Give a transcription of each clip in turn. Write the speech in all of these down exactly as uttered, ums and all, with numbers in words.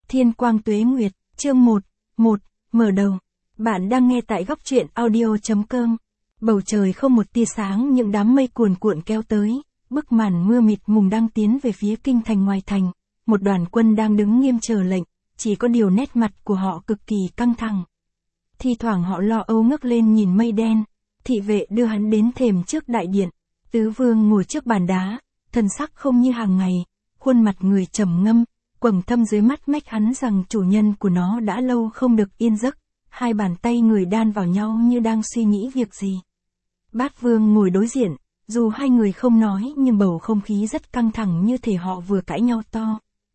Thiên quang tuế nguyệt, chương một, một, mở đầu. Bạn đang nghe tại góc truyện audio.com. Bầu trời không một tia sáng, những đám mây cuồn cuộn kéo tới, bức màn mưa mịt mùng đang tiến về phía kinh thành ngoài thành. Một đoàn quân đang đứng nghiêm chờ lệnh, chỉ có điều nét mặt của họ cực kỳ căng thẳng. Thi thoảng họ lo âu ngước lên nhìn mây đen. Thị vệ đưa hắn đến thềm trước đại điện. Tứ vương ngồi trước bàn đá, thân sắc không như hàng ngày, khuôn mặt người trầm ngâm, quầng thâm dưới mắt mách hắn rằng chủ nhân của nó đã lâu không được yên giấc. Hai bàn tay người đan vào nhau như đang suy nghĩ việc gì. Bát vương ngồi đối diện, dù hai người không nói nhưng bầu không khí rất căng thẳng như thể họ vừa cãi nhau to.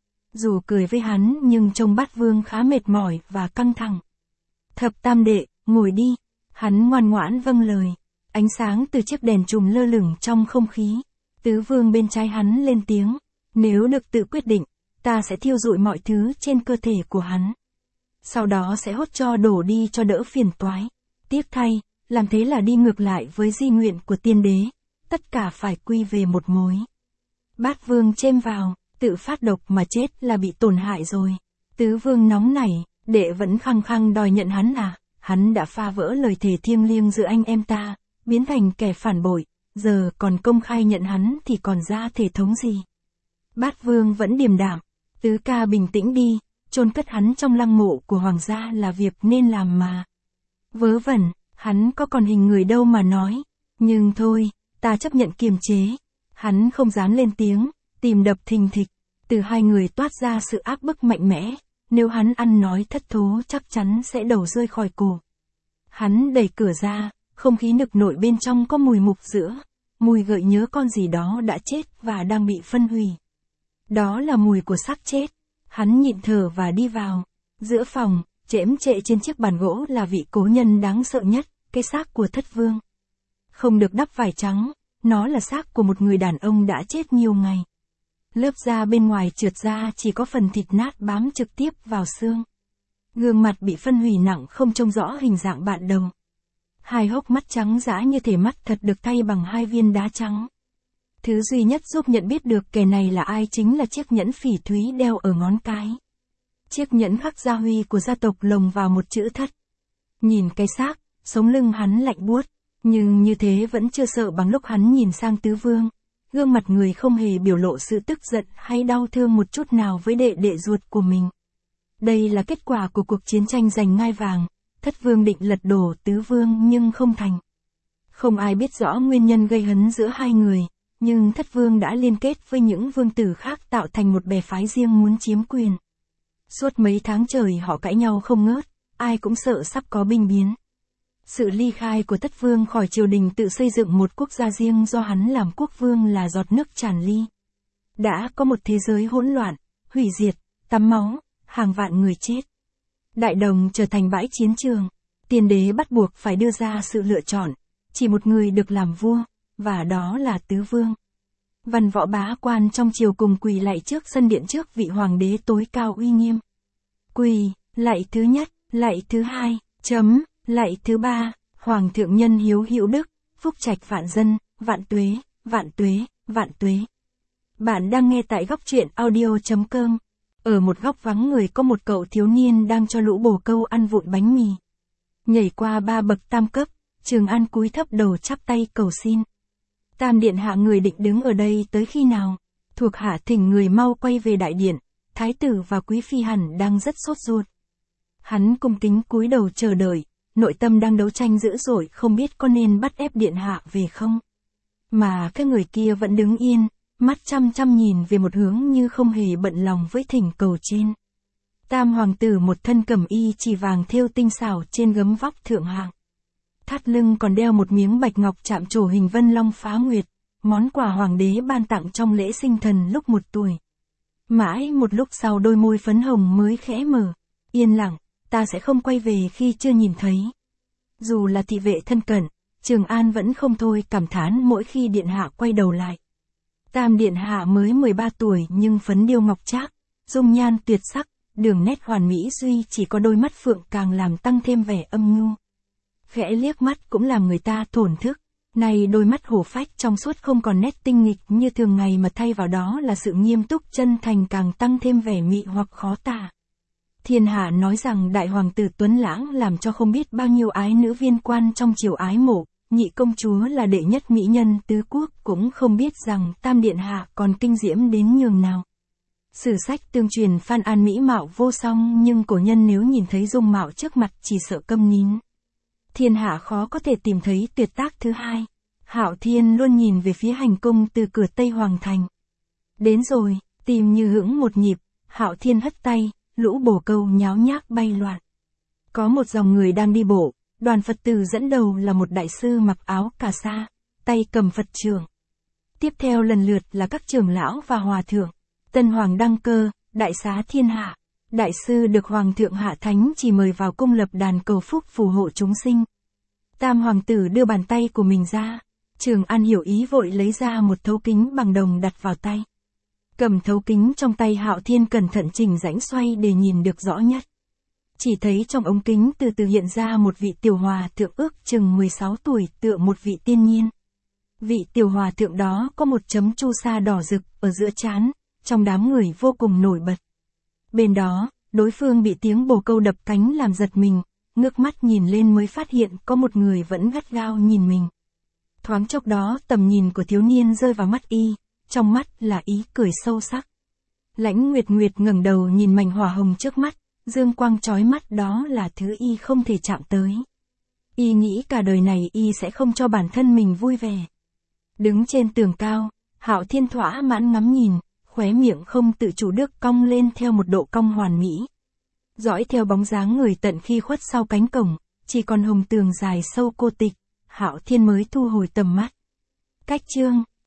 Dù cười với hắn nhưng trông bát vương khá mệt mỏi và căng thẳng. Thập tam đệ, ngồi đi. Hắn ngoan ngoãn vâng lời. Ánh sáng từ chiếc đèn chùm lơ lửng trong không khí. Tứ vương bên trái hắn lên tiếng. Nếu được tự quyết định, ta sẽ thiêu rụi mọi thứ trên cơ thể của hắn. Sau đó sẽ hốt cho đổ đi cho đỡ phiền toái. Tiếc thay, làm thế là đi ngược lại với di nguyện của tiên đế. Tất cả phải quy về một mối. Bát vương chêm vào, tự phát độc mà chết là bị tổn hại rồi. Tứ vương nóng nảy, đệ vẫn khăng khăng đòi nhận hắn à? Hắn đã phá vỡ lời thề thiêng liêng giữa anh em ta, biến thành kẻ phản bội, giờ còn công khai nhận hắn thì còn ra thể thống gì? Bát vương vẫn điềm đạm, tứ ca bình tĩnh đi, chôn cất hắn trong lăng mộ của hoàng gia là việc nên làm mà. Vớ vẩn, hắn có còn hình người đâu mà nói, nhưng thôi, ta chấp nhận kiềm chế. Hắn không dám lên tiếng, tìm đập thình thịch, từ hai người toát ra sự áp bức mạnh mẽ. Nếu hắn ăn nói thất thố chắc chắn sẽ đầu rơi khỏi cổ. Hắn đẩy cửa ra, không khí nực nội bên trong có mùi mục giữa, mùi gợi nhớ con gì đó đã chết và đang bị phân hủy. Đó là mùi của xác chết. Hắn nhịn thở và đi vào. Giữa phòng, chễm chệ trên chiếc bàn gỗ là vị cố nhân đáng sợ nhất, cái xác của thất vương. Không được đắp vải trắng, nó là xác của một người đàn ông đã chết nhiều ngày. Lớp da bên ngoài trượt ra chỉ có phần thịt nát bám trực tiếp vào xương. Gương mặt bị phân hủy nặng không trông rõ hình dạng bạn đầu. Hai hốc mắt trắng dã như thể mắt thật được thay bằng hai viên đá trắng. Thứ duy nhất giúp nhận biết được kẻ này là ai chính là chiếc nhẫn phỉ thúy đeo ở ngón cái. Chiếc nhẫn khắc gia huy của gia tộc lồng vào một chữ thất. Nhìn cái xác, sống lưng hắn lạnh buốt, nhưng như thế vẫn chưa sợ bằng lúc hắn nhìn sang tứ vương. Gương mặt người không hề biểu lộ sự tức giận hay đau thương một chút nào với đệ đệ ruột của mình. Đây là kết quả của cuộc chiến tranh giành ngai vàng. Thất vương định lật đổ tứ vương nhưng không thành. Không ai biết rõ nguyên nhân gây hấn giữa hai người, nhưng thất vương đã liên kết với những vương tử khác tạo thành một bè phái riêng muốn chiếm quyền. Suốt mấy tháng trời họ cãi nhau không ngớt, ai cũng sợ sắp có binh biến. Sự ly khai của thất vương khỏi triều đình tự xây dựng một quốc gia riêng do hắn làm quốc vương là giọt nước tràn ly. Đã có một thế giới hỗn loạn, hủy diệt, tắm máu, hàng vạn người chết. Đại đồng trở thành bãi chiến trường. Tiên đế bắt buộc phải đưa ra sự lựa chọn. Chỉ một người được làm vua, và đó là tứ vương. Văn võ bá quan trong triều cùng quỳ lạy trước sân điện trước vị hoàng đế tối cao uy nghiêm. Quỳ, lạy thứ nhất, lạy thứ hai, chấm. Lạy thứ ba, Hoàng thượng nhân hiếu hữu đức, phúc trạch vạn dân, vạn tuế, vạn tuế, vạn tuế. Bạn đang nghe tại góc truyện audio.com. Ở một góc vắng người có một cậu thiếu niên đang cho lũ bồ câu ăn vụn bánh mì. Nhảy qua ba bậc tam cấp, Trường An cúi thấp đầu chắp tay cầu xin. Tam điện hạ người định đứng ở đây tới khi nào? Thuộc hạ thỉnh người mau quay về đại điện, thái tử và quý phi hẳn đang rất sốt ruột. Hắn cung kính cúi đầu chờ đợi. Nội tâm đang đấu tranh dữ dội không biết có nên bắt ép điện hạ về không. Mà các người kia vẫn đứng yên, mắt chăm chăm nhìn về một hướng như không hề bận lòng với thỉnh cầu trên. Tam hoàng tử một thân cẩm y chỉ vàng thêu tinh xảo trên gấm vóc thượng hạng. Thắt lưng còn đeo một miếng bạch ngọc chạm trổ hình vân long phá nguyệt, món quà hoàng đế ban tặng trong lễ sinh thần lúc một tuổi. Mãi một lúc sau đôi môi phấn hồng mới khẽ mở, yên lặng. Ta sẽ không quay về khi chưa nhìn thấy. Dù là thị vệ thân cận, Trường An vẫn không thôi cảm thán mỗi khi điện hạ quay đầu lại. Tam điện hạ mới mười ba tuổi nhưng phấn điêu ngọc trác, dung nhan tuyệt sắc, đường nét hoàn mỹ duy chỉ có đôi mắt phượng càng làm tăng thêm vẻ âm nhu. Khẽ liếc mắt cũng làm người ta thổn thức, nay đôi mắt hổ phách trong suốt không còn nét tinh nghịch như thường ngày mà thay vào đó là sự nghiêm túc chân thành càng tăng thêm vẻ mị hoặc khó tả. Thiên hạ nói rằng đại hoàng tử Tuấn Lãng làm cho không biết bao nhiêu ái nữ viên quan trong triều ái mộ, nhị công chúa là đệ nhất mỹ nhân tứ quốc cũng không biết rằng tam điện hạ còn kinh diễm đến nhường nào. Sử sách tương truyền Phan An mỹ mạo vô song nhưng cổ nhân nếu nhìn thấy dung mạo trước mặt chỉ sợ câm nín. Thiên hạ khó có thể tìm thấy tuyệt tác thứ hai. Hạo Thiên luôn nhìn về phía hành cung từ cửa Tây Hoàng Thành. Đến rồi, tìm như hững một nhịp, Hạo Thiên hất tay, lũ bồ câu nháo nhác bay loạn. Có một dòng người đang đi bộ, đoàn Phật tử dẫn đầu là một đại sư mặc áo cà sa, tay cầm Phật trượng. Tiếp theo lần lượt là các trưởng lão và hòa thượng. Tân Hoàng đăng cơ, đại xá thiên hạ. Đại sư được Hoàng thượng hạ thánh chỉ mời vào cung lập đàn cầu phúc phù hộ chúng sinh. Tam hoàng tử đưa bàn tay của mình ra. Trường An hiểu ý vội lấy ra một thấu kính bằng đồng đặt vào tay. Cầm thấu kính trong tay Hạo Thiên cẩn thận chỉnh rãnh xoay để nhìn được rõ nhất. Chỉ thấy trong ống kính từ từ hiện ra một vị tiểu hòa thượng ước chừng mười sáu tuổi tựa một vị tiên nhiên. Vị tiểu hòa thượng đó có một chấm chu sa đỏ rực ở giữa trán, trong đám người vô cùng nổi bật. Bên đó, đối phương bị tiếng bồ câu đập cánh làm giật mình, ngước mắt nhìn lên mới phát hiện có một người vẫn gắt gao nhìn mình. Thoáng chốc đó tầm nhìn của thiếu niên rơi vào mắt y, trong mắt là ý cười sâu sắc. Lãnh Nguyệt Nguyệt ngẩng đầu nhìn mảnh hỏa hồng trước mắt, dương quang chói mắt đó là thứ y không thể chạm tới. Y nghĩ cả đời này y sẽ không cho bản thân mình vui vẻ. Đứng trên tường cao, Hạo Thiên thỏa mãn ngắm nhìn, khóe miệng không tự chủ được cong lên theo một độ cong hoàn mỹ. Dõi theo bóng dáng người tận khi khuất sau cánh cổng, chỉ còn hồng tường dài sâu cô tịch, Hạo Thiên mới thu hồi tầm mắt. Cách chương